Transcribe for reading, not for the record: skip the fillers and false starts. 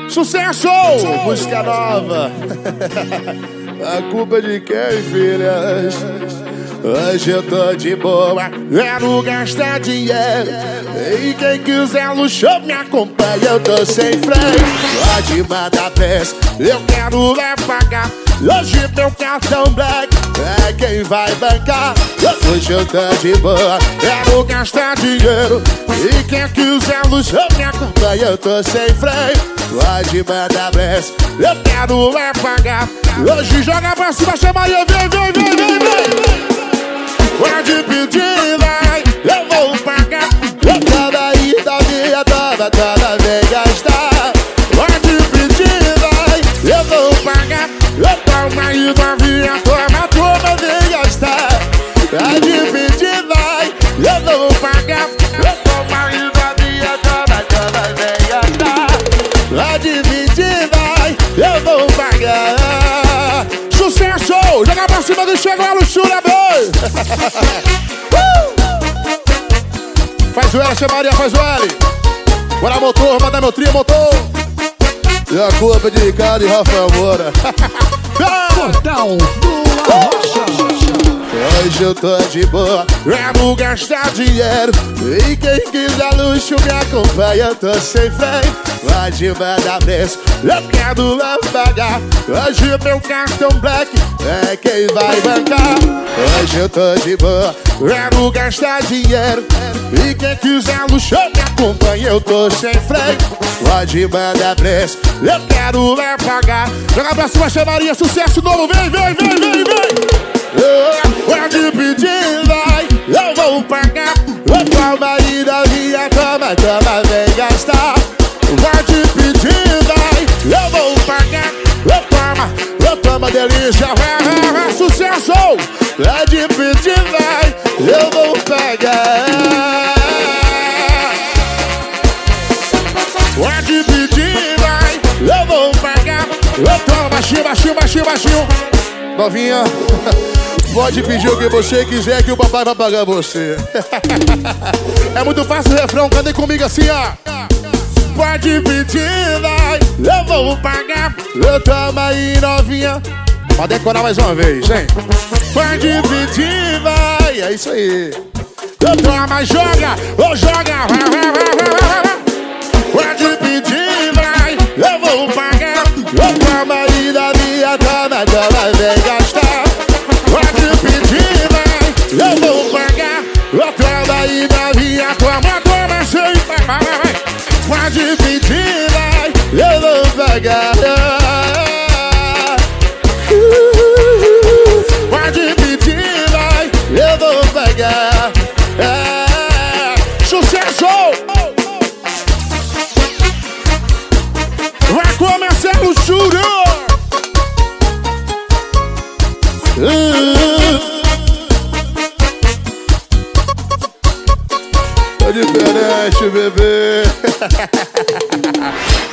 Sucesso! Música nova. A culpa é de quem, filhas? Hoje eu tô de boa, quero gastar dinheiro. E quem quiser luxo me acompanha, eu tô sem freio. Pode mandar peça, eu quero pagar. Hoje meu cartão black é quem vai bancar. Hoje eu tô de boa, quero gastar dinheiro. E quem quiser luxo me acompanha, eu tô sem freio. Pode mandar peça, eu quero pagar. Hoje joga pra cima, chama aí, vem. Pode pedir, vai, eu vou pagar. Cada ida minha toda vem gastar. Pode pedir, vai, eu vou pagar. Toma aí novinha, toma, vem gastar. Pode pedir, vai, eu vou pagar. Toma aí novinha, toma, vem gastar. Pode pedir, vai, eu vou pagar. Sucesso! Joga pra cima do chegou a luxúria, boi! Faz o L, chamaria, faz o L. Bora motor, manda meu trio, motor. E a culpa é de Ricardo e Rafael Moura. Portal do La Rocha. Hoje eu tô de boa, quero gastar dinheiro. E quem quiser luxo me acompanha, eu tô sem freio. Pode mandar preço, eu quero pagar. Hoje meu cartão black é quem vai bancar. Hoje eu tô de boa, quero gastar dinheiro. E quem quiser luxo me acompanha, eu tô sem freio. Pode mandar preço, eu quero pagar. Joga pra cima, chamaria, sucesso novo, vem. Pode pedir, vai, eu vou pagar. Toma aí novinha, toma, vem gastar. Pode pedir, vai, eu vou pagar. Toma, delícia, vai, sucesso. Pode pedir, vai, eu vou pagar. Pode pedir, vai, eu vou pagar. Toma, baixinho. Novinha, pode pedir o que você quiser que o papai vai pagar você. É muito fácil o refrão, cantem comigo assim, ó. Pode pedir, vai, eu vou pagar. Toma aí, novinha. Pra decorar mais uma vez, hein? Pode pedir, vai, é isso aí. Toma, joga, vai. Pode pedir, vai, eu vou pagar. Toma aí, novinha, toma, vem gastar. Pode pedir, vai, eu vou pagar. Toma aí, novinha, toma, sem vai. Pode pedir, vai, eu vou pagar. Pode pedir, vai, eu vou pagar. Sucesso! Vai começar o churro! Tá diferente, bebê.